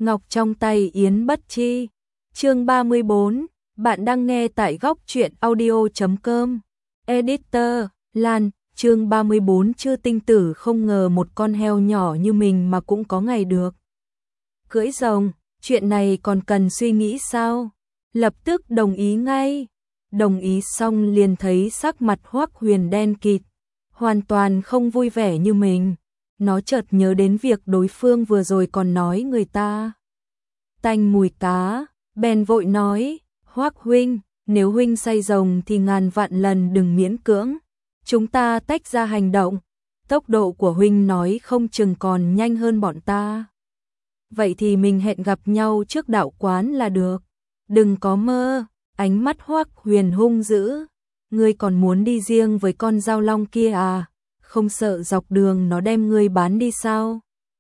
ngọc trong tay Yến Bất Chi. Chương 34, bạn đang nghe tại góc truyện audio.com. Editor, Lan, chương 34. Chư tinh tử không ngờ một con heo nhỏ như mình mà cũng có ngày được cưỡi rồng, chuyện này còn cần suy nghĩ sao? Lập tức đồng ý ngay. Đồng ý xong liền thấy sắc mặt Hoắc Huyền đen kịt, hoàn toàn không vui vẻ như mình. Nó chợt nhớ đến việc đối phương vừa rồi còn nói người ta tanh mùi cá, bèn vội nói, Hoắc huynh, nếu huynh say rồng thì ngàn vạn lần đừng miễn cưỡng. Chúng ta tách ra hành động, tốc độ của huynh nói không chừng còn nhanh hơn bọn ta. Vậy thì mình hẹn gặp nhau trước đạo quán là được. Đừng có mơ. Ánh mắt Hoắc Huyền hung dữ. Ngươi còn muốn đi riêng với con dao long kia à? Không sợ dọc đường nó đem ngươi bán đi sao?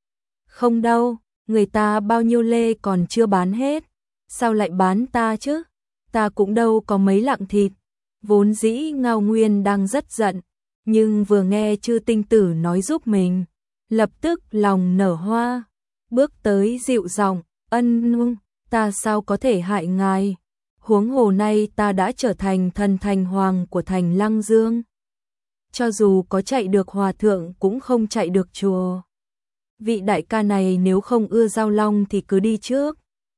Không đâu, người ta bao nhiêu lê còn chưa bán hết. Sao lại bán ta chứ? Ta cũng đâu có mấy lạng thịt. Vốn dĩ Ngao Nguyên đang rất giận, nhưng vừa nghe Chư tinh tử nói giúp mình, lập tức lòng nở hoa, bước tới dịu giọng, ân, ta sao có thể hại ngài? Huống hồ nay ta đã trở thành thần thành hoàng của thành Lăng Dương. Cho dù có chạy được hòa thượng cũng không chạy được chùa. Vị đại ca này nếu không ưa dao long thì cứ đi trước.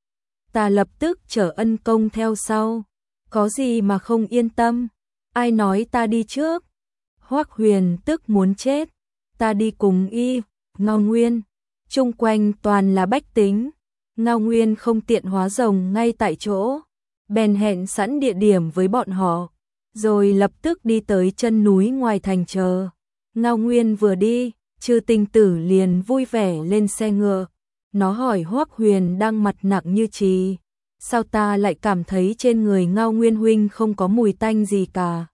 Ta lập tức chở ân công theo sau. Có gì mà không yên tâm? Ai nói ta đi trước? Hoắc Huyền tức muốn chết. Ta đi cùng y, Ngao Nguyên. Chung quanh toàn là bách tính. Ngao Nguyên không tiện hóa rồng ngay tại chỗ, bèn hẹn sẵn địa điểm với bọn họ, rồi lập tức đi tới chân núi ngoài thành chờ. Ngao Nguyên vừa đi, Chư tinh tử liền vui vẻ lên xe ngựa. Nó hỏi Hoắc Huyền đang mặt nặng như chì, sao ta lại cảm thấy trên người Ngao Nguyên huynh không có mùi tanh gì cả?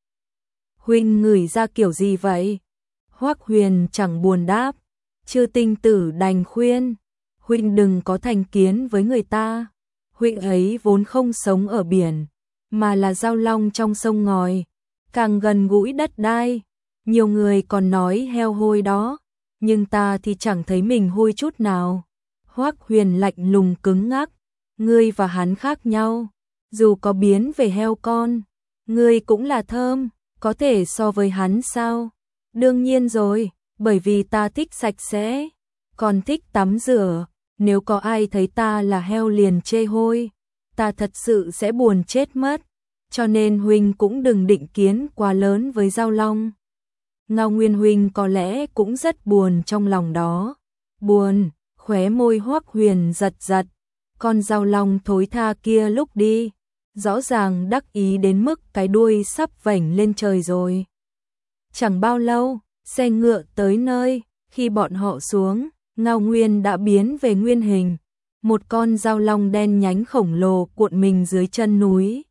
Huynh ngửi ra kiểu gì vậy? Hoắc Huyền chẳng buồn đáp. Chư tinh tử đành khuyên, huynh đừng có thành kiến với người ta. Huynh ấy vốn không sống ở biển, mà là dao long trong sông ngòi, càng gần gũi đất đai. Nhiều người còn nói heo hôi đó, nhưng ta thì chẳng thấy mình hôi chút nào. Hoắc Huyền lạnh lùng cứng ngắc, ngươi và hắn khác nhau, dù có biến về heo con, ngươi cũng là thơm, có thể so với hắn sao? Đương nhiên rồi, bởi vì ta thích sạch sẽ, còn thích tắm rửa. Nếu có ai thấy ta là heo liền chê hôi, ta thật sự sẽ buồn chết mất. Cho nên huynh cũng đừng định kiến quá lớn với dao long. Ngao Nguyên huynh có lẽ cũng rất buồn trong lòng đó. Buồn, khóe môi Hoắc Huyền giật giật. Con dao long thối tha kia lúc đi, rõ ràng đắc ý đến mức cái đuôi sắp vểnh lên trời rồi. Chẳng bao lâu, xe ngựa tới nơi, khi bọn họ xuống, Ngao Nguyên đã biến về nguyên hình, một con dao long đen nhánh khổng lồ cuộn mình dưới chân núi.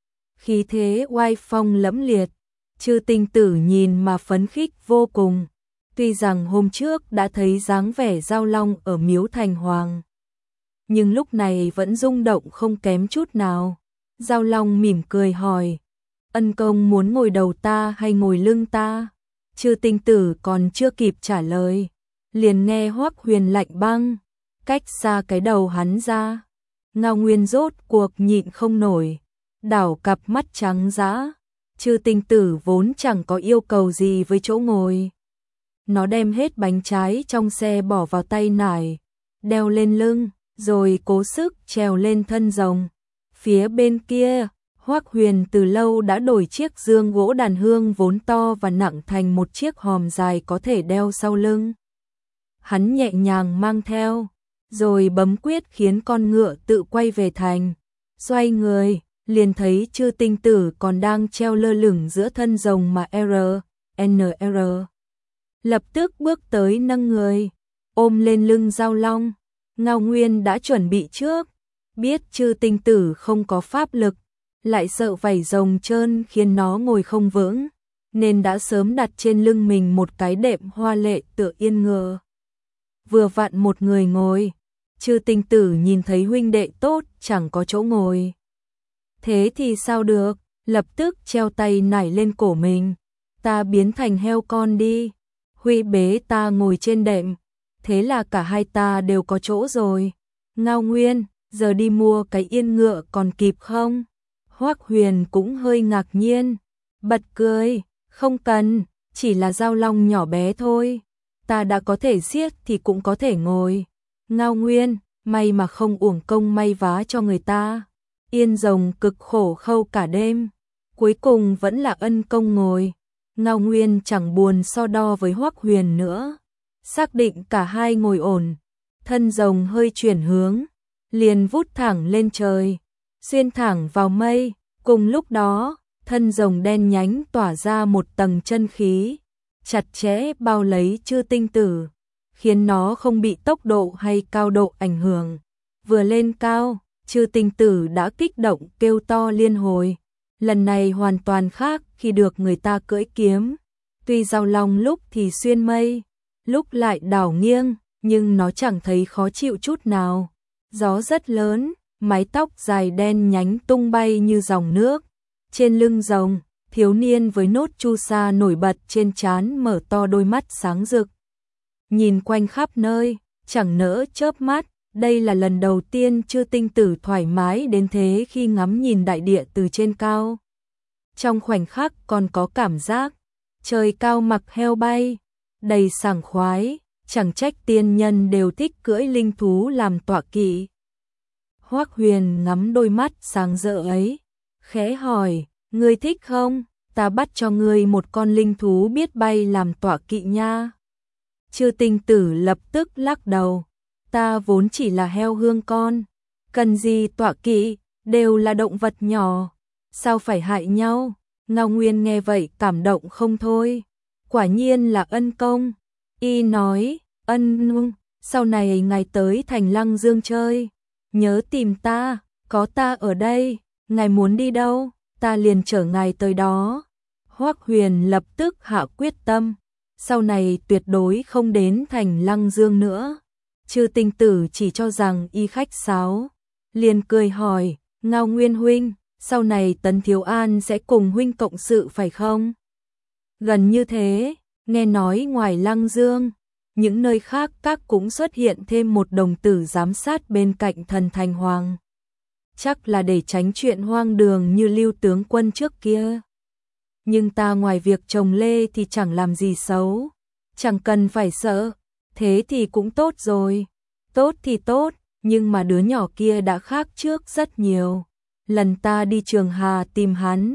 Khí thế oai phong lẫm liệt, Chư tinh tử nhìn mà phấn khích vô cùng. Tuy rằng hôm trước đã thấy dáng vẻ dao long ở miếu thành hoàng, nhưng lúc này vẫn rung động không kém chút nào. Dao long mỉm cười hỏi, ân công muốn ngồi đầu ta hay ngồi lưng ta? Chư tinh tử còn chưa kịp trả lời, liền nghe Hoắc Huyền lạnh băng, cách xa cái đầu hắn ra. Ngao Nguyên rốt cuộc nhịn không nổi, đảo cặp mắt trắng dã. Chư tinh tử vốn chẳng có yêu cầu gì với chỗ ngồi. Nó đem hết bánh trái trong xe bỏ vào tay nải, đeo lên lưng, rồi cố sức trèo lên thân rồng. Phía bên kia, Hoắc Huyền từ lâu đã đổi chiếc dương gỗ đàn hương vốn to và nặng thành một chiếc hòm dài có thể đeo sau lưng. Hắn nhẹ nhàng mang theo, rồi bấm quyết khiến con ngựa tự quay về thành. Xoay người, liền thấy Chư tinh tử còn đang treo lơ lửng giữa thân rồng mà NR. Lập tức bước tới nâng người, ôm lên lưng dao long. Ngao Nguyên đã chuẩn bị trước, biết Chư tinh tử không có pháp lực, lại sợ vảy rồng trơn khiến nó ngồi không vững, nên đã sớm đặt trên lưng mình một cái đệm hoa lệ tựa yên ngựa. Vừa vặn một người ngồi, Chư tinh tử nhìn thấy huynh đệ tốt chẳng có chỗ ngồi. Thế thì sao được, lập tức treo tay nải lên cổ mình. Ta biến thành heo con đi, Huy bế ta ngồi trên đệm. Thế là cả hai ta đều có chỗ rồi. Ngao Nguyên, giờ đi mua cái yên ngựa còn kịp không? Hoắc Huyền cũng hơi ngạc nhiên, bật cười, không cần, chỉ là dao long nhỏ bé thôi, ta đã có thể siết thì cũng có thể ngồi. Ngao Nguyên, may mà không uổng công may vá cho người ta. Yên rồng cực khổ khâu cả đêm, cuối cùng vẫn là ân công ngồi. Ngao Nguyên chẳng buồn so đo với Hoắc Huyền nữa, xác định cả hai ngồi ổn, thân rồng hơi chuyển hướng, liền vút thẳng lên trời, xuyên thẳng vào mây. Cùng lúc đó, thân rồng đen nhánh tỏa ra một tầng chân khí, chặt chẽ bao lấy Chư Tinh Tử, khiến nó không bị tốc độ hay cao độ ảnh hưởng. Vừa lên cao, Chư Tinh Tử đã kích động kêu to liên hồi. Lần này hoàn toàn khác khi được người ta cưỡi kiếm. Tuy dao long lúc thì xuyên mây, lúc lại đảo nghiêng, nhưng nó chẳng thấy khó chịu chút nào. Gió rất lớn, mái tóc dài đen nhánh tung bay như dòng nước. Trên lưng rồng, thiếu niên với nốt chu sa nổi bật trên trán mở to đôi mắt sáng rực. Nhìn quanh khắp nơi, chẳng nỡ chớp mắt. Đây là lần đầu tiên Chư Tinh Tử thoải mái đến thế khi ngắm nhìn đại địa từ trên cao. Trong khoảnh khắc còn có cảm giác trời cao mặc heo bay, đầy sảng khoái, chẳng trách tiên nhân đều thích cưỡi linh thú làm tọa kỵ. Hoắc Huyền ngắm đôi mắt sáng rỡ ấy, khẽ hỏi, ngươi thích không? Ta bắt cho ngươi một con linh thú biết bay làm tọa kỵ nha. Chư Tinh Tử lập tức lắc đầu. Ta vốn chỉ là heo hương con, cần gì tọa kỵ, đều là động vật nhỏ, sao phải hại nhau? Ngao Nguyên nghe vậy cảm động không thôi, quả nhiên là ân công. Y nói, ân nung, sau này ngài tới thành Lăng Dương chơi, nhớ tìm ta, có ta ở đây, ngài muốn đi đâu, ta liền chở ngài tới đó. Hoắc Huyền lập tức hạ quyết tâm, sau này tuyệt đối không đến thành Lăng Dương nữa. Chư Tinh Tử chỉ cho rằng y khách sáo, liền cười hỏi, Ngao Nguyên huynh, sau này Tấn Thiếu An sẽ cùng huynh cộng sự phải không? Gần như thế, nghe nói ngoài Lăng Dương, những nơi khác các cũng xuất hiện thêm một đồng tử giám sát bên cạnh thần thành hoàng. Chắc là để tránh chuyện hoang đường như Lưu tướng quân trước kia. Nhưng ta ngoài việc trồng lê thì chẳng làm gì xấu, chẳng cần phải sợ. Thế thì cũng tốt rồi. Tốt thì tốt, nhưng mà đứa nhỏ kia đã khác trước rất nhiều. Lần ta đi Trường Hà tìm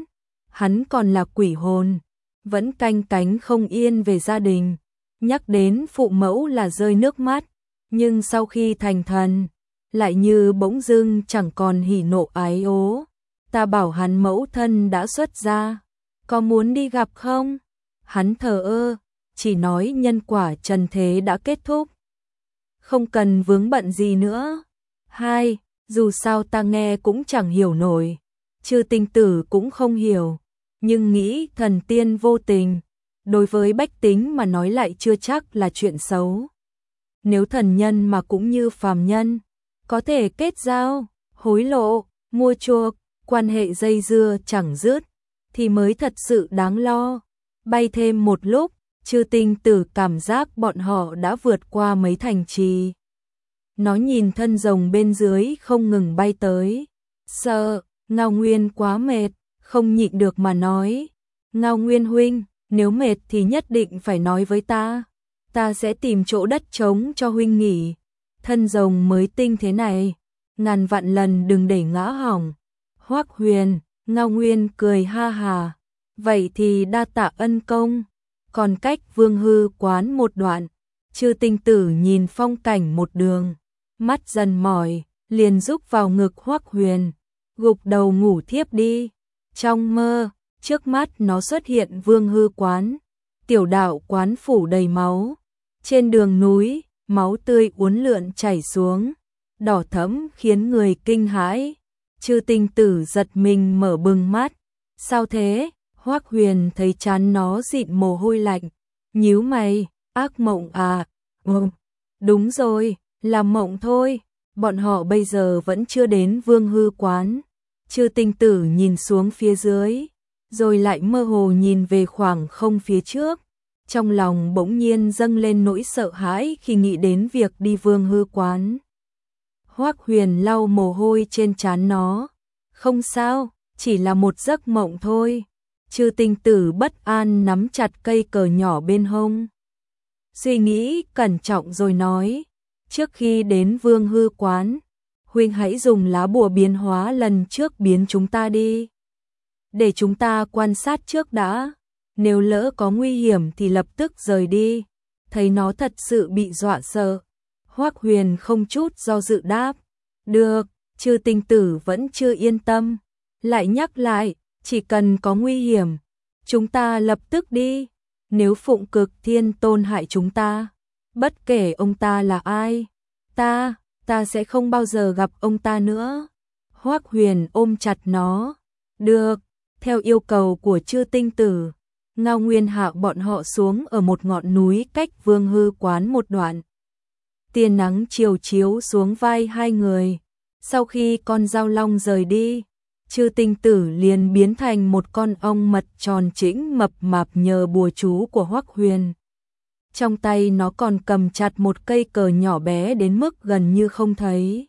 hắn còn là quỷ hồn, vẫn canh cánh không yên về gia đình. Nhắc đến phụ mẫu là rơi nước mắt, nhưng sau khi thành thần, lại như bỗng dưng chẳng còn hỉ nộ ái ố. Ta bảo hắn mẫu thân đã xuất gia, có muốn đi gặp không? Hắn thờ ơ, chỉ nói nhân quả trần thế đã kết thúc, không cần vướng bận gì nữa. Hai, dù sao ta nghe cũng chẳng hiểu nổi, Chư Tinh Tử cũng không hiểu, nhưng nghĩ thần tiên vô tình, đối với bách tính mà nói lại chưa chắc là chuyện xấu. Nếu thần nhân mà cũng như phàm nhân, có thể kết giao, hối lộ, mua chuộc, quan hệ dây dưa chẳng dứt, thì mới thật sự đáng lo. Bay thêm một lúc, Chư Tinh Tử cảm giác bọn họ đã vượt qua mấy thành trì. Nó nhìn thân rồng bên dưới không ngừng bay tới. Sợ, Ngao Nguyên quá mệt, không nhịn được mà nói. Ngao Nguyên huynh, nếu mệt thì nhất định phải nói với ta. Ta sẽ tìm chỗ đất trống cho huynh nghỉ. Thân rồng mới tinh thế này, ngàn vạn lần đừng để ngã hỏng. Hoắc Huyền, Ngao Nguyên cười ha hà. Vậy thì đa tạ ân công. Còn cách Vương Hư quán một đoạn, Chư Tinh Tử nhìn phong cảnh một đường, mắt dần mỏi, liền rúc vào ngực Hoắc Huyền, gục đầu ngủ thiếp đi. Trong mơ, trước mắt nó xuất hiện Vương Hư quán, tiểu đạo quán phủ đầy máu. Trên đường núi, máu tươi uốn lượn chảy xuống, đỏ thẫm khiến người kinh hãi. Chư Tinh Tử giật mình mở bừng mắt. Sao thế? Hoắc Huyền thấy trán nó dịn mồ hôi lạnh, nhíu mày, ác mộng à? Đúng rồi, là mộng thôi, bọn họ bây giờ vẫn chưa đến Vương Hư quán. Chư Tinh Tử nhìn xuống phía dưới, rồi lại mơ hồ nhìn về khoảng không phía trước. Trong lòng bỗng nhiên dâng lên nỗi sợ hãi khi nghĩ đến việc đi Vương Hư quán. Hoắc Huyền lau mồ hôi trên trán nó. Không sao, chỉ là một giấc mộng thôi. Chư Tinh Tử bất an nắm chặt cây cờ nhỏ bên hông. Suy nghĩ cẩn trọng rồi nói, trước khi đến Vương Hư quán, huynh hãy dùng lá bùa biến hóa lần trước biến chúng ta đi. Để chúng ta quan sát trước đã, nếu lỡ có nguy hiểm thì lập tức rời đi. Thấy nó thật sự bị dọa sợ, Hoắc Huyền không chút do dự đáp, được. Chư Tinh Tử vẫn chưa yên tâm, lại nhắc lại, chỉ cần có nguy hiểm, chúng ta lập tức đi. Nếu Phụng Cực Thiên Tôn hại chúng ta, bất kể ông ta là ai, ta sẽ không bao giờ gặp ông ta nữa. Hoắc Huyền ôm chặt nó. Được, theo yêu cầu của Chư Tinh Tử, Ngao Nguyên Hạo bọn họ xuống ở một ngọn núi cách Vương Hư quán một đoạn. Tia nắng chiều chiếu xuống vai hai người. Sau khi con dao long rời đi, Chư Tinh Tử liền biến thành một con ong mật tròn trĩnh mập mạp nhờ bùa chú của Hoắc Huyền. Trong tay nó còn cầm chặt một cây cờ nhỏ bé đến mức gần như không thấy.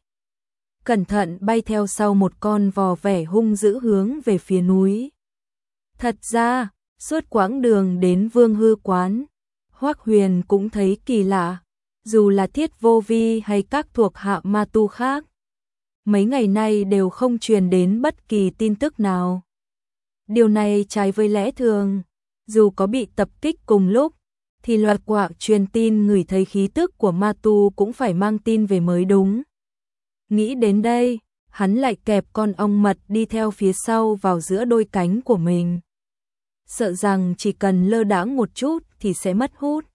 Cẩn thận bay theo sau một con vò vẻ hung dữ hướng về phía núi. Thật ra, suốt quãng đường đến Vương Hư quán, Hoắc Huyền cũng thấy kỳ lạ, dù là Thiết Vô Vi hay các thuộc hạ ma tu khác, mấy ngày nay đều không truyền đến bất kỳ tin tức nào. Điều này trái với lẽ thường, dù có bị tập kích cùng lúc, thì loạt quạ truyền tin ngửi thấy khí tức của ma tu cũng phải mang tin về mới đúng. Nghĩ đến đây, hắn lại kẹp con ong mật đi theo phía sau vào giữa đôi cánh của mình. Sợ rằng chỉ cần lơ đãng một chút thì sẽ mất hút.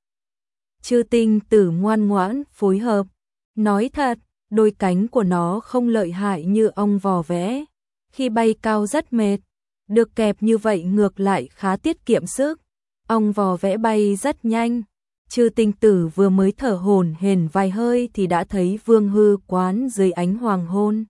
Chư Tinh Tử ngoan ngoãn phối hợp. Nói thật, đôi cánh của nó không lợi hại như ong vò vẽ. Khi bay cao rất mệt, được kẹp như vậy ngược lại khá tiết kiệm sức. Ong vò vẽ bay rất nhanh. Chư Tinh Tử vừa mới thở hổn hển vài hơi thì đã thấy Vương Hư quán dưới ánh hoàng hôn.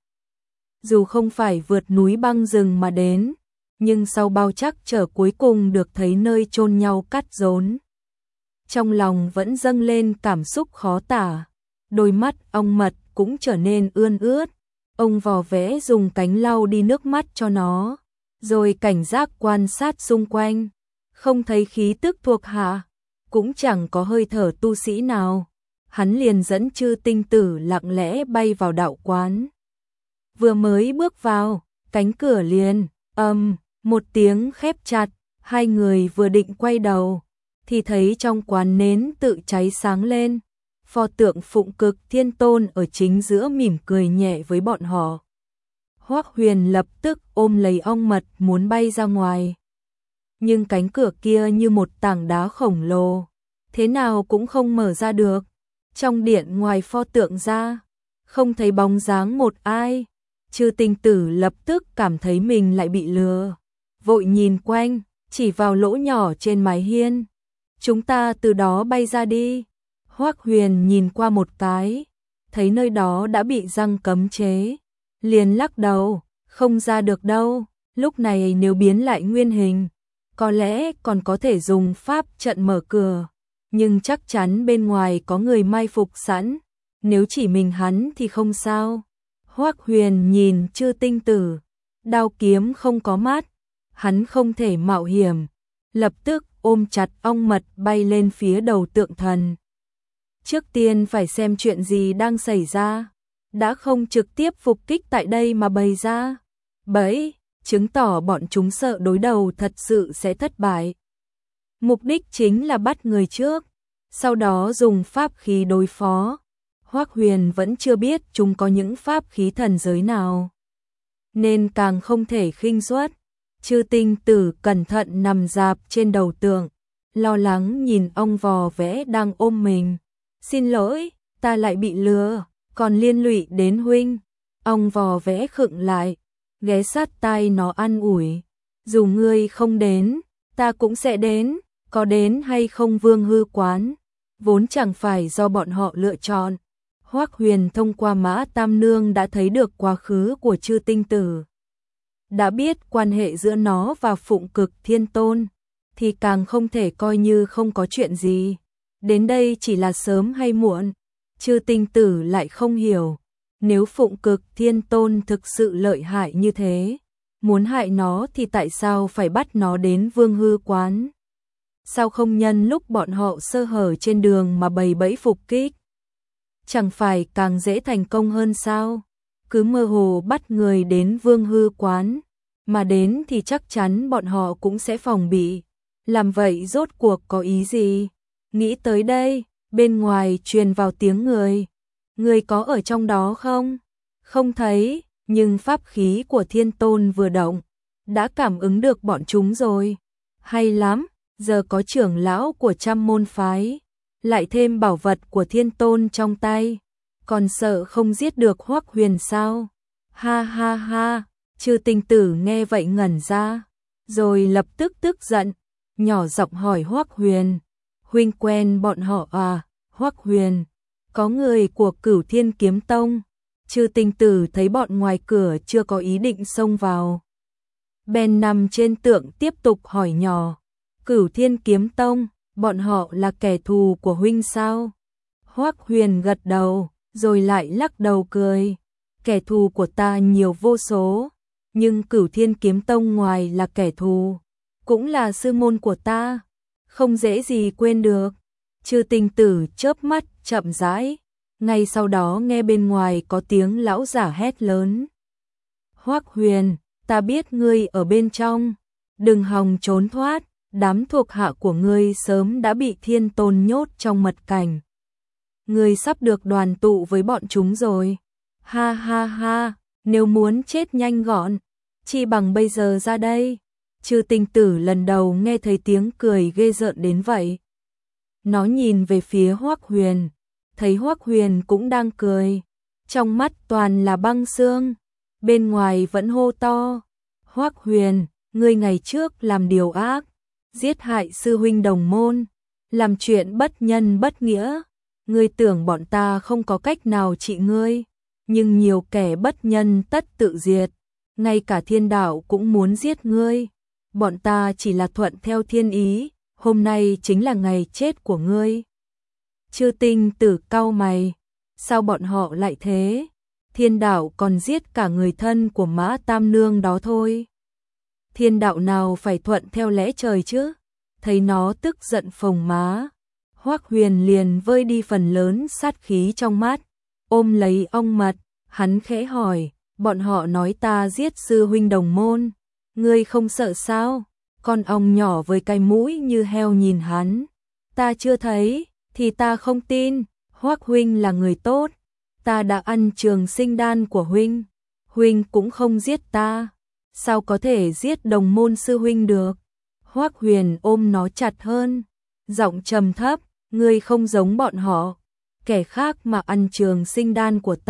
Dù không phải vượt núi băng rừng mà đến, nhưng sau bao trắc trở cuối cùng được thấy nơi chôn nhau cắt rốn. Trong lòng vẫn dâng lên cảm xúc khó tả, đôi mắt ong mật cũng trở nên ươn ướt. Ông vò vẽ dùng cánh lau đi nước mắt cho nó, rồi cảnh giác quan sát xung quanh, không thấy khí tức thuộc hạ, cũng chẳng có hơi thở tu sĩ nào. Hắn liền dẫn Chư Tinh Tử lặng lẽ bay vào đạo quán. Vừa mới bước vào, cánh cửa liền một tiếng khép chặt. Hai người vừa định quay đầu thì thấy trong quán nến tự cháy sáng lên. Pho tượng Phụng Cực Thiên Tôn ở chính giữa mỉm cười nhẹ với bọn họ. Hoắc Huyền lập tức ôm lấy ong mật muốn bay ra ngoài. Nhưng cánh cửa kia như một tảng đá khổng lồ, thế nào cũng không mở ra được. Trong điện ngoài pho tượng ra, không thấy bóng dáng một ai. Chư Tinh Tử lập tức cảm thấy mình lại bị lừa. Vội nhìn quanh, chỉ vào lỗ nhỏ trên mái hiên. Chúng ta từ đó bay ra đi. Hoắc Huyền nhìn qua một cái, thấy nơi đó đã bị răng cấm chế. Liền lắc đầu, không ra được đâu. Lúc này nếu biến lại nguyên hình, có lẽ còn có thể dùng pháp trận mở cửa. Nhưng chắc chắn bên ngoài có người mai phục sẵn. Nếu chỉ mình hắn thì không sao. Hoắc Huyền nhìn Chư Tinh Tử, đao kiếm không có mắt, hắn không thể mạo hiểm, lập tức ôm chặt ong mật bay lên phía đầu tượng thần. Trước tiên phải xem chuyện gì đang xảy ra, đã không trực tiếp phục kích tại đây mà bày ra bẫy, chứng tỏ bọn chúng sợ đối đầu thật sự sẽ thất bại. Mục đích chính là bắt người trước, sau đó dùng pháp khí đối phó. Hoắc Huyền vẫn chưa biết chúng có những pháp khí thần giới nào, nên càng không thể khinh suất. Chư Tinh Tử cẩn thận nằm rạp trên đầu tượng, lo lắng nhìn ong vò vẽ đang ôm mình. Xin lỗi, ta lại bị lừa, còn liên lụy đến huynh. Ong vò vẽ khựng lại, ghé sát tai nó an ủi. Dù ngươi không đến, ta cũng sẽ đến, có đến hay không Vương Hư quán, vốn chẳng phải do bọn họ lựa chọn. Hoắc Huyền thông qua Mã Tam Nương đã thấy được quá khứ của Chư Tinh Tử. Đã biết quan hệ giữa nó và Phụng Cực Thiên Tôn, thì càng không thể coi như không có chuyện gì. Đến đây chỉ là sớm hay muộn, Chư Tinh Tử lại không hiểu. Nếu Phụng Cực Thiên Tôn thực sự lợi hại như thế, muốn hại nó thì tại sao phải bắt nó đến Vương Hư Quán? Sao không nhân lúc bọn họ sơ hở trên đường mà bày bẫy phục kích? Chẳng phải càng dễ thành công hơn sao? Cứ mơ hồ bắt người đến Vương Hư Quán, mà đến thì chắc chắn bọn họ cũng sẽ phòng bị. Làm vậy rốt cuộc có ý gì? Nghĩ tới đây, bên ngoài truyền vào tiếng người. Người có ở trong đó không? Không thấy, nhưng pháp khí của Thiên Tôn vừa động, đã cảm ứng được bọn chúng rồi. Hay lắm, giờ có trưởng lão của trăm môn phái, lại thêm bảo vật của Thiên Tôn trong tay, còn sợ không giết được Hoắc Huyền sao? Ha ha ha, Chư Tinh Tử nghe vậy ngẩn ra, rồi lập tức tức giận, nhỏ giọng hỏi Hoắc Huyền, huynh quen bọn họ à? Hoắc Huyền, có người của Cửu Thiên Kiếm Tông. Chư Tinh Tử thấy bọn ngoài cửa chưa có ý định xông vào, bèn nằm trên tượng tiếp tục hỏi nhỏ, Cửu Thiên Kiếm Tông, bọn họ là kẻ thù của huynh sao? Hoắc Huyền gật đầu, rồi lại lắc đầu cười, kẻ thù của ta nhiều vô số, nhưng Cửu Thiên Kiếm Tông ngoài là kẻ thù, cũng là sư môn của ta, không dễ gì quên được. Chư Tinh Tử chớp mắt chậm rãi, ngay sau đó nghe bên ngoài có tiếng lão giả hét lớn. Hoắc Huyền, ta biết ngươi ở bên trong, đừng hòng trốn thoát, đám thuộc hạ của ngươi sớm đã bị Thiên Tôn nhốt trong mật cảnh. Ngươi sắp được đoàn tụ với bọn chúng rồi. Ha ha ha, nếu muốn chết nhanh gọn, chi bằng bây giờ ra đây. Chư Tinh Tử lần đầu nghe thấy tiếng cười ghê rợn đến vậy. Nó nhìn về phía Hoắc Huyền, thấy Hoắc Huyền cũng đang cười, trong mắt toàn là băng xương, bên ngoài vẫn hô to, Hoắc Huyền, ngươi ngày trước làm điều ác, giết hại sư huynh đồng môn, làm chuyện bất nhân bất nghĩa, ngươi tưởng bọn ta không có cách nào trị ngươi, nhưng nhiều kẻ bất nhân tất tự diệt, ngay cả thiên đạo cũng muốn giết ngươi, bọn ta chỉ là thuận theo thiên ý, hôm nay chính là ngày chết của ngươi. Chư Tinh Tử cau mày, sao bọn họ lại thế? Thiên đạo còn giết cả người thân của Mã Tam Nương đó thôi. Thiên đạo nào phải thuận theo lẽ trời chứ? Thấy nó tức giận phồng má, Hoắc Huyền liền vơi đi phần lớn sát khí trong mắt, ôm lấy ong mật, hắn khẽ hỏi, bọn họ nói ta giết sư huynh đồng môn, ngươi không sợ sao? Con ong nhỏ với cái mũi như heo nhìn hắn, ta chưa thấy, thì ta không tin, Hoắc huynh là người tốt, ta đã ăn trường sinh đan của huynh, huynh cũng không giết ta, sao có thể giết đồng môn sư huynh được? Hoắc Huyền ôm nó chặt hơn, giọng trầm thấp, ngươi không giống bọn họ, kẻ khác mà ăn trường sinh đan của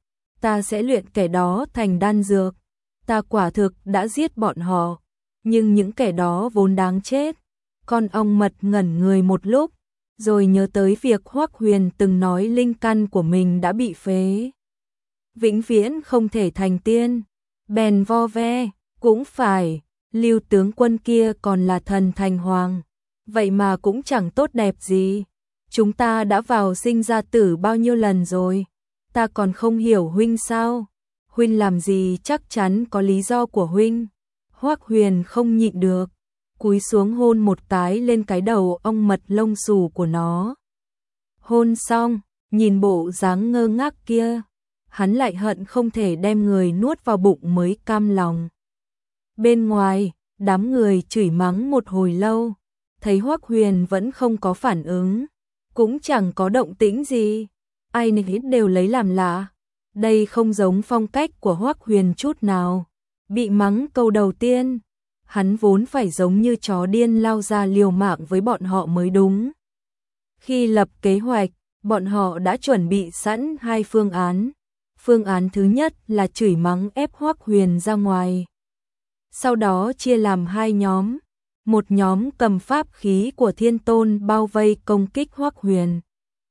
ta sẽ luyện kẻ đó thành đan dược, ta quả thực đã giết bọn họ, nhưng những kẻ đó vốn đáng chết. Con ong mật ngẩn người một lúc, rồi nhớ tới việc Hoắc Huyền từng nói linh căn của mình đã bị phế, vĩnh viễn không thể thành tiên, bèn vo ve, cũng phải, Lưu tướng quân kia còn là thần thành hoàng, vậy mà cũng chẳng tốt đẹp gì, chúng ta đã vào sinh ra tử bao nhiêu lần rồi, ta còn không hiểu huynh sao? Huynh làm gì chắc chắn có lý do của huynh. Hoắc Huyền không nhịn được, cúi xuống hôn một cái lên cái đầu ong mật lông xù của nó. Hôn xong, nhìn bộ dáng ngơ ngác kia, hắn lại hận không thể đem người nuốt vào bụng mới cam lòng. Bên ngoài, đám người chửi mắng một hồi lâu, thấy Hoắc Huyền vẫn không có phản ứng, cũng chẳng có động tĩnh gì, ai nấy đều lấy làm lạ. Đây không giống phong cách của Hoắc Huyền chút nào. Bị mắng câu đầu tiên, hắn vốn phải giống như chó điên lao ra liều mạng với bọn họ mới đúng. Khi lập kế hoạch, bọn họ đã chuẩn bị sẵn hai phương án. Phương án thứ nhất là chửi mắng ép Hoắc Huyền ra ngoài. Sau đó chia làm hai nhóm. Một nhóm cầm pháp khí của Thiên Tôn bao vây công kích Hoắc Huyền.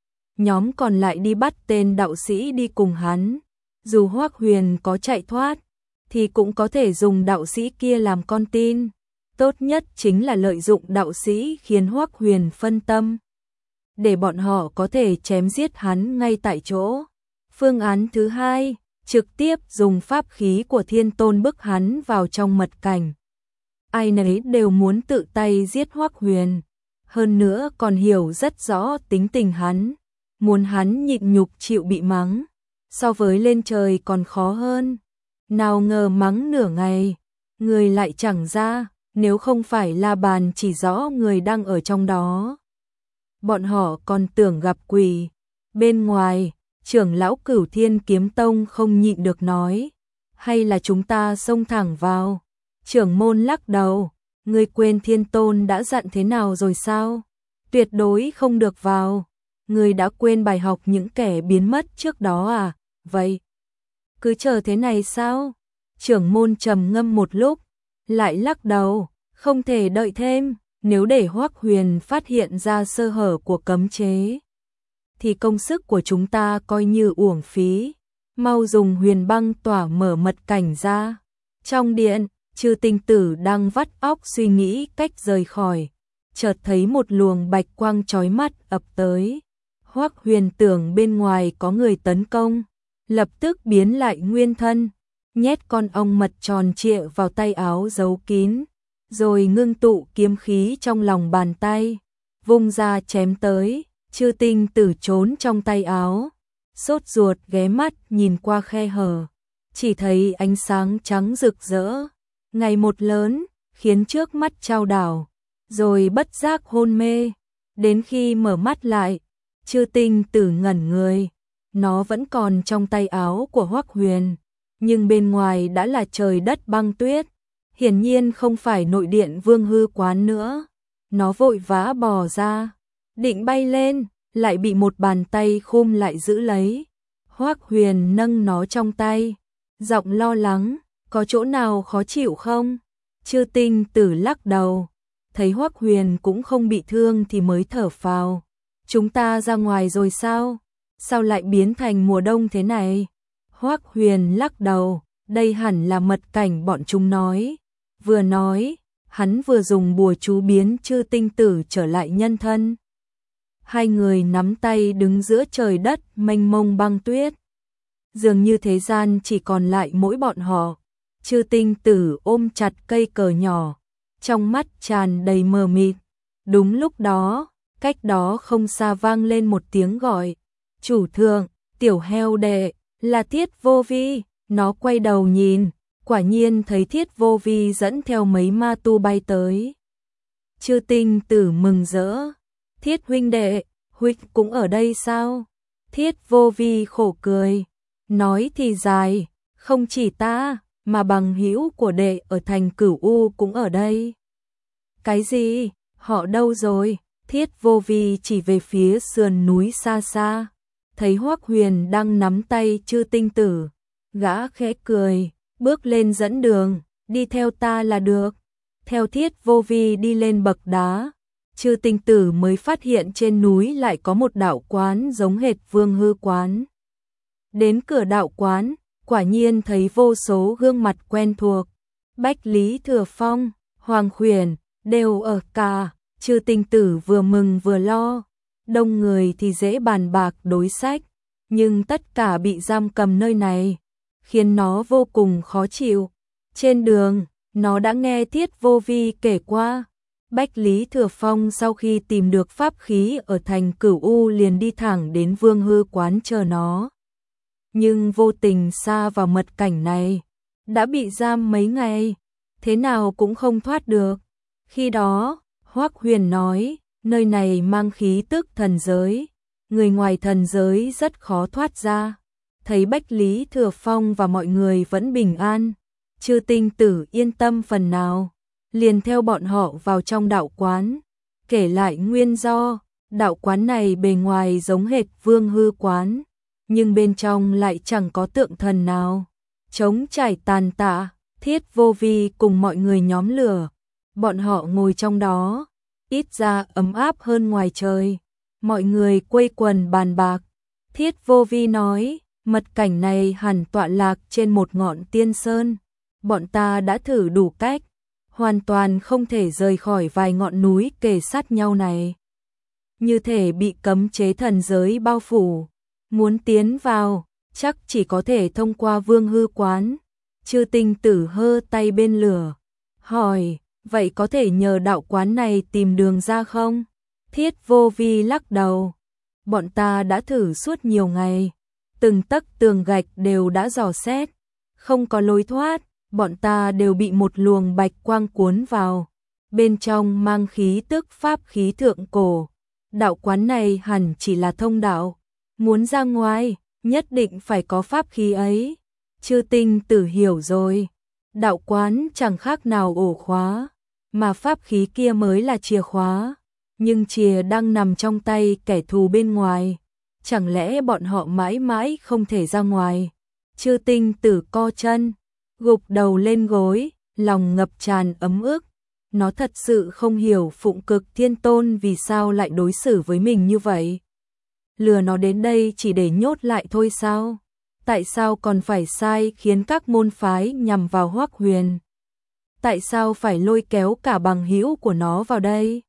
Nhóm còn lại đi bắt tên đạo sĩ đi cùng hắn. Dù Hoắc Huyền có chạy thoát, thì cũng có thể dùng đạo sĩ kia làm con tin. Tốt nhất chính là lợi dụng đạo sĩ khiến Hoắc Huyền phân tâm, để bọn họ có thể chém giết hắn ngay tại chỗ. Phương án thứ hai, trực tiếp dùng pháp khí của Thiên Tôn bức hắn vào trong mật cảnh. Ai nấy đều muốn tự tay giết Hoắc Huyền, hơn nữa còn hiểu rất rõ tính tình hắn, muốn hắn nhịn nhục chịu bị mắng, so với lên trời còn khó hơn. Nào ngờ mắng nửa ngày, người lại chẳng ra, nếu không phải La Bàn chỉ rõ người đang ở trong đó. Bọn họ còn tưởng gặp quỷ. Bên ngoài, trưởng lão Cửu Thiên Kiếm Tông không nhịn được nói, hay là chúng ta xông thẳng vào. Trưởng môn lắc đầu, ngươi quên Thiên Tôn đã dặn thế nào rồi sao? Tuyệt đối không được vào. Ngươi đã quên bài học những kẻ biến mất trước đó à? Vậy, cứ chờ thế này sao? Trưởng môn trầm ngâm một lúc, lại lắc đầu, không thể đợi thêm, nếu để Hoắc Huyền phát hiện ra sơ hở của cấm chế, thì công sức của chúng ta coi như uổng phí. Mau dùng huyền băng tỏa mở mật cảnh ra. Trong điện, Chư Tinh Tử đang vắt óc suy nghĩ cách rời khỏi, chợt thấy một luồng bạch quang chói mắt ập tới. Hoắc Huyền tưởng bên ngoài có người tấn công, lập tức biến lại nguyên thân, nhét con ong mật tròn trịa vào tay áo giấu kín, rồi ngưng tụ kiếm khí trong lòng bàn tay, vung ra chém tới. Chư Tinh Tử trốn trong tay áo, sốt ruột ghé mắt nhìn qua khe hở, chỉ thấy ánh sáng trắng rực rỡ, ngày một lớn, khiến trước mắt chao đảo, rồi bất giác hôn mê. Đến khi mở mắt lại, Chư Tinh Tử ngẩn người, nó vẫn còn trong tay áo của Hoắc Huyền, nhưng bên ngoài đã là trời đất băng tuyết, hiển nhiên không phải nội điện Vương Hư Quán nữa. Nó vội vã bò ra, định bay lên, lại bị một bàn tay khum lại giữ lấy. Hoắc Huyền nâng nó trong tay, giọng lo lắng, có chỗ nào khó chịu không? Chư Tinh Tử lắc đầu, thấy Hoắc Huyền cũng không bị thương thì mới thở phào. Chúng ta ra ngoài rồi sao? Sao lại biến thành mùa đông thế này? Hoắc Huyền lắc đầu, đây hẳn là mật cảnh bọn chúng nói. Vừa nói, hắn vừa dùng bùa chú biến Chư Tinh Tử trở lại nhân thân. Hai người nắm tay đứng giữa trời đất mênh mông băng tuyết. Dường như thế gian chỉ còn lại mỗi bọn họ. Chư Tinh Tử ôm chặt cây cờ nhỏ, trong mắt tràn đầy mờ mịt. Đúng lúc đó, cách đó không xa vang lên một tiếng gọi. Chủ thượng, tiểu heo đệ, là Thiết Vô Vi. Nó quay đầu nhìn, quả nhiên thấy Thiết Vô Vi dẫn theo mấy ma tu bay tới. Chư Tinh Tử mừng rỡ. Thiết huynh đệ, huynh cũng ở đây sao? Thiết Vô Vi khổ cười, nói thì dài, không chỉ ta, mà bằng hữu của đệ ở thành Cửu U cũng ở đây. Cái gì? Họ đâu rồi? Thiết Vô Vi chỉ về phía sườn núi xa xa, thấy Hoắc Huyền đang nắm tay Chư Tinh Tử, gã khẽ cười, bước lên dẫn đường, đi theo ta là được. Theo Thiết Vô Vi đi lên bậc đá, Chư Tinh Tử mới phát hiện trên núi lại có một đạo quán giống hệt Vương Hư Quán. Đến cửa đạo quán, quả nhiên thấy vô số gương mặt quen thuộc. Bách Lý Thừa Phong, Hoàng Khuyển, đều ở cả. Chư Tinh Tử vừa mừng vừa lo. Đông người thì dễ bàn bạc đối sách, nhưng tất cả bị giam cầm nơi này, khiến nó vô cùng khó chịu. Trên đường, nó đã nghe Thiết Vô Vi kể qua. Bách Lý Thừa Phong sau khi tìm được pháp khí ở thành Cửu U liền đi thẳng đến Vương Hư Quán chờ nó. Nhưng vô tình sa vào mật cảnh này, đã bị giam mấy ngày, thế nào cũng không thoát được. Khi đó, Hoắc Huyền nói, nơi này mang khí tức thần giới, người ngoài thần giới rất khó thoát ra. Thấy Bách Lý Thừa Phong và mọi người vẫn bình an, Chư Tinh Tử yên tâm phần nào, liền theo bọn họ vào trong đạo quán, kể lại nguyên do. Đạo quán này bề ngoài giống hệt Vương Hư Quán, nhưng bên trong lại chẳng có tượng thần nào, trống trải tàn tạ. Thiết Vô Vi cùng mọi người nhóm lửa, bọn họ ngồi trong đó, ít ra ấm áp hơn ngoài trời. Mọi người quây quần bàn bạc. Thiết Vô Vi nói, mật cảnh này hẳn tọa lạc trên một ngọn tiên sơn. Bọn ta đã thử đủ cách, hoàn toàn không thể rời khỏi vài ngọn núi kề sát nhau này. Như thể bị cấm chế thần giới bao phủ. Muốn tiến vào, chắc chỉ có thể thông qua Vương Hư quán. Chư Tinh Tử hơ tay bên lửa, hỏi, vậy có thể nhờ đạo quán này tìm đường ra không? Thiết Vô Vi lắc đầu, bọn ta đã thử suốt nhiều ngày, từng tấc tường gạch đều đã dò xét, không có lối thoát, bọn ta đều bị một luồng bạch quang cuốn vào, bên trong mang khí tức pháp khí thượng cổ. Đạo quán này hẳn chỉ là thông đạo, muốn ra ngoài, nhất định phải có pháp khí ấy. Chư Tinh Tử hiểu rồi, đạo quán chẳng khác nào ổ khóa, mà pháp khí kia mới là chìa khóa, nhưng chìa đang nằm trong tay kẻ thù bên ngoài, chẳng lẽ bọn họ mãi mãi không thể ra ngoài? Chư Tinh Tử co chân, gục đầu lên gối, lòng ngập tràn ấm ức. Nó thật sự không hiểu Phụng Cực Thiên Tôn vì sao lại đối xử với mình như vậy. Lừa nó đến đây chỉ để nhốt lại thôi sao? Tại sao còn phải sai khiến các môn phái nhằm vào Hoắc Huyền? Tại sao phải lôi kéo cả bằng hữu của nó vào đây?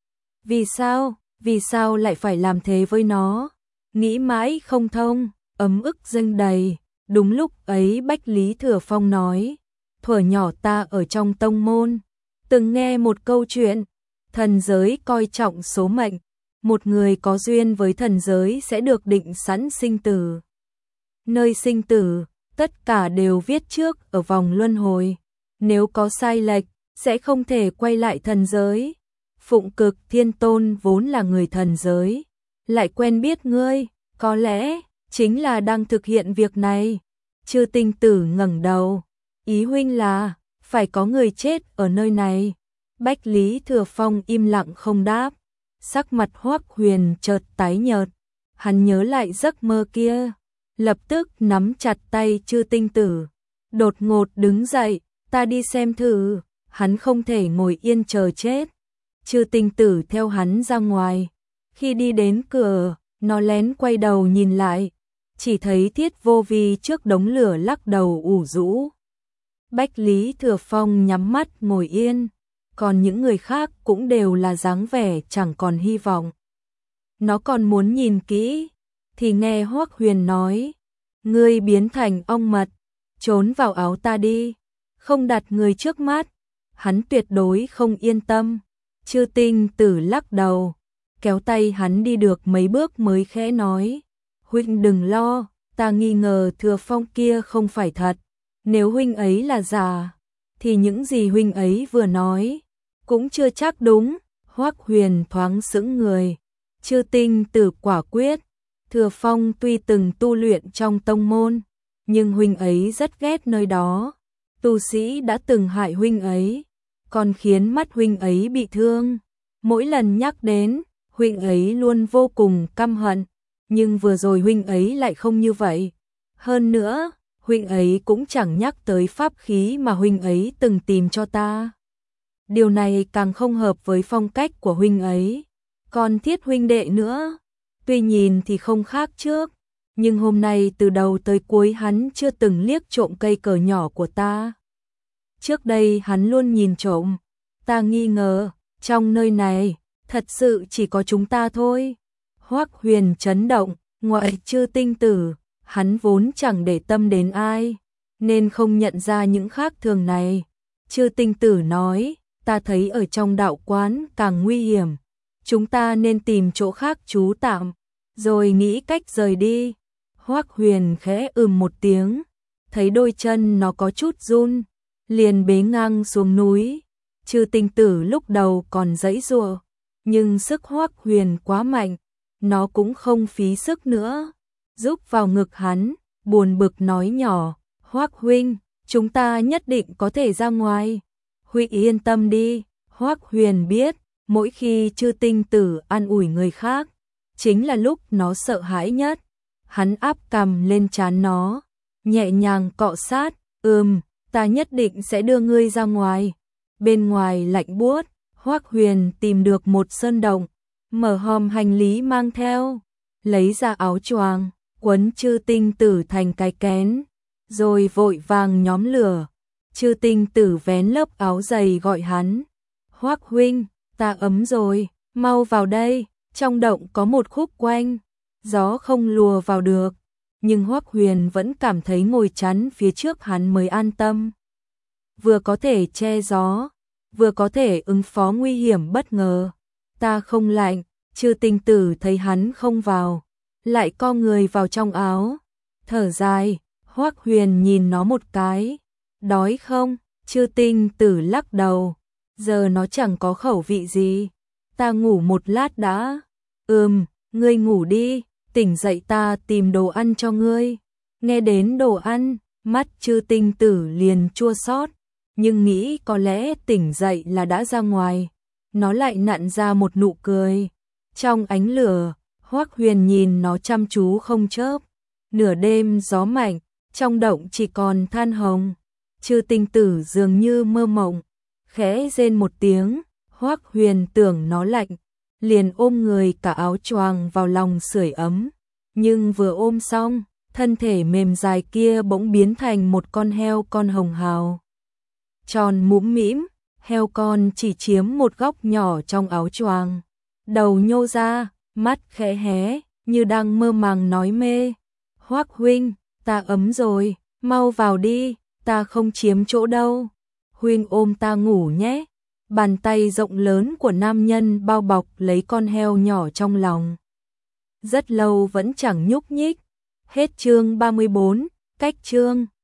Vì sao lại phải làm thế với nó? Nghĩ mãi không thông, ấm ức dâng đầy. Đúng lúc ấy Bách Lý Thừa Phong nói, thuở nhỏ ta ở trong tông môn, từng nghe một câu chuyện, thần giới coi trọng số mệnh, một người có duyên với thần giới sẽ được định sẵn sinh tử. Nơi sinh tử, tất cả đều viết trước ở vòng luân hồi, nếu có sai lệch, sẽ không thể quay lại thần giới. Phụng Cực Thiên Tôn vốn là người thần giới, lại quen biết ngươi, có lẽ chính là đang thực hiện việc này. Chư Tinh Tử ngẩng đầu, ý huynh là phải có người chết ở nơi này. Bách Lý Thừa Phong im lặng không đáp, sắc mặt Hoắc Huyền chợt tái nhợt, hắn nhớ lại giấc mơ kia, lập tức nắm chặt tay Chư Tinh Tử, đột ngột đứng dậy, ta đi xem thử. Hắn không thể ngồi yên chờ chết. Chư Tinh Tử theo hắn ra ngoài, khi đi đến cửa, nó lén quay đầu nhìn lại, chỉ thấy Thiết Vô Vi trước đống lửa lắc đầu ủ rũ. Bách Lý Thừa Phong nhắm mắt ngồi yên, còn những người khác cũng đều là dáng vẻ chẳng còn hy vọng. Nó còn muốn nhìn kỹ, thì nghe Hoắc Huyền nói, ngươi biến thành ong mật, trốn vào áo ta đi, không đặt người trước mắt. Hắn tuyệt đối không yên tâm. Chư Tinh Tử lắc đầu, kéo tay hắn đi được mấy bước mới khẽ nói, huynh đừng lo, ta nghi ngờ Thừa Phong kia không phải thật, nếu huynh ấy là giả, thì những gì huynh ấy vừa nói cũng chưa chắc đúng. Hoắc Huyền thoáng sững người. Chư Tinh Tử quả quyết, Thừa Phong tuy từng tu luyện trong tông môn, nhưng huynh ấy rất ghét nơi đó, tu sĩ đã từng hại huynh ấy, còn khiến mắt huynh ấy bị thương. Mỗi lần nhắc đến, huynh ấy luôn vô cùng căm hận, nhưng vừa rồi huynh ấy lại không như vậy. Hơn nữa, huynh ấy cũng chẳng nhắc tới pháp khí mà huynh ấy từng tìm cho ta. Điều này càng không hợp với phong cách của huynh ấy. Còn Thiết huynh đệ nữa, tuy nhìn thì không khác trước, nhưng hôm nay từ đầu tới cuối hắn chưa từng liếc trộm cây cờ nhỏ của ta. Trước đây hắn luôn nhìn trộm, ta nghi ngờ, trong nơi này, thật sự chỉ có chúng ta thôi. Hoắc Huyền chấn động, ngoại Chư Tinh Tử, hắn vốn chẳng để tâm đến ai, nên không nhận ra những khác thường này. Chư Tinh Tử nói, ta thấy ở trong đạo quán càng nguy hiểm, chúng ta nên tìm chỗ khác trú tạm, rồi nghĩ cách rời đi. Hoắc Huyền khẽ một tiếng, thấy đôi chân nó có chút run, liền bế ngang xuống núi. Chư Tinh Tử lúc đầu còn giãy giụa, nhưng sức Hoắc Huyền quá mạnh, nó cũng không phí sức nữa, giúp vào ngực hắn, buồn bực nói nhỏ, Hoắc huynh, chúng ta nhất định có thể ra ngoài. Huynh yên tâm đi. Hoắc Huyền biết, mỗi khi Chư Tinh Tử an ủi người khác, chính là lúc nó sợ hãi nhất. Hắn áp cằm lên trán nó, nhẹ nhàng cọ sát, ta nhất định sẽ đưa ngươi ra ngoài. Bên ngoài lạnh buốt, Hoắc Huyền tìm được một sơn động, mở hòm hành lý mang theo, lấy ra áo choàng, quấn Chư Tinh Tử thành cái kén, rồi vội vàng nhóm lửa. Chư Tinh Tử vén lớp áo dày gọi hắn, Hoắc huynh, ta ấm rồi, mau vào đây, trong động có một khúc quanh, gió không lùa vào được, nhưng Hoắc Huyền vẫn cảm thấy ngồi chắn phía trước hắn mới an tâm. Vừa có thể che gió, vừa có thể ứng phó nguy hiểm bất ngờ. Ta không lạnh, Chư Tinh Tử thấy hắn không vào, lại co người vào trong áo, thở dài. Hoắc Huyền nhìn nó một cái, đói không? Chư Tinh Tử lắc đầu, giờ nó chẳng có khẩu vị gì, ta ngủ một lát đã. Ngươi ngủ đi, tỉnh dậy ta tìm đồ ăn cho ngươi. Nghe đến đồ ăn, mắt Chư Tinh Tử liền chua xót, nhưng nghĩ có lẽ tỉnh dậy là đã ra ngoài, nó lại nặn ra một nụ cười. Trong ánh lửa, Hoắc Huyền nhìn nó chăm chú không chớp. Nửa đêm gió mạnh, trong động chỉ còn than hồng. Chư Tinh Tử dường như mơ mộng, khẽ rên một tiếng. Hoắc Huyền tưởng nó lạnh, liền ôm người cả áo choàng vào lòng sưởi ấm. Nhưng vừa ôm xong, thân thể mềm dài kia bỗng biến thành một con heo con hồng hào. Tròn mũm mĩm, heo con chỉ chiếm một góc nhỏ trong áo choàng. Đầu nhô ra, mắt khẽ hé, như đang mơ màng nói mê. Hoắc huynh, ta ấm rồi, mau vào đi, ta không chiếm chỗ đâu. Huynh ôm ta ngủ nhé. Bàn tay rộng lớn của nam nhân bao bọc lấy con heo nhỏ trong lòng. Rất lâu vẫn chẳng nhúc nhích. Hết chương 34, cách chương.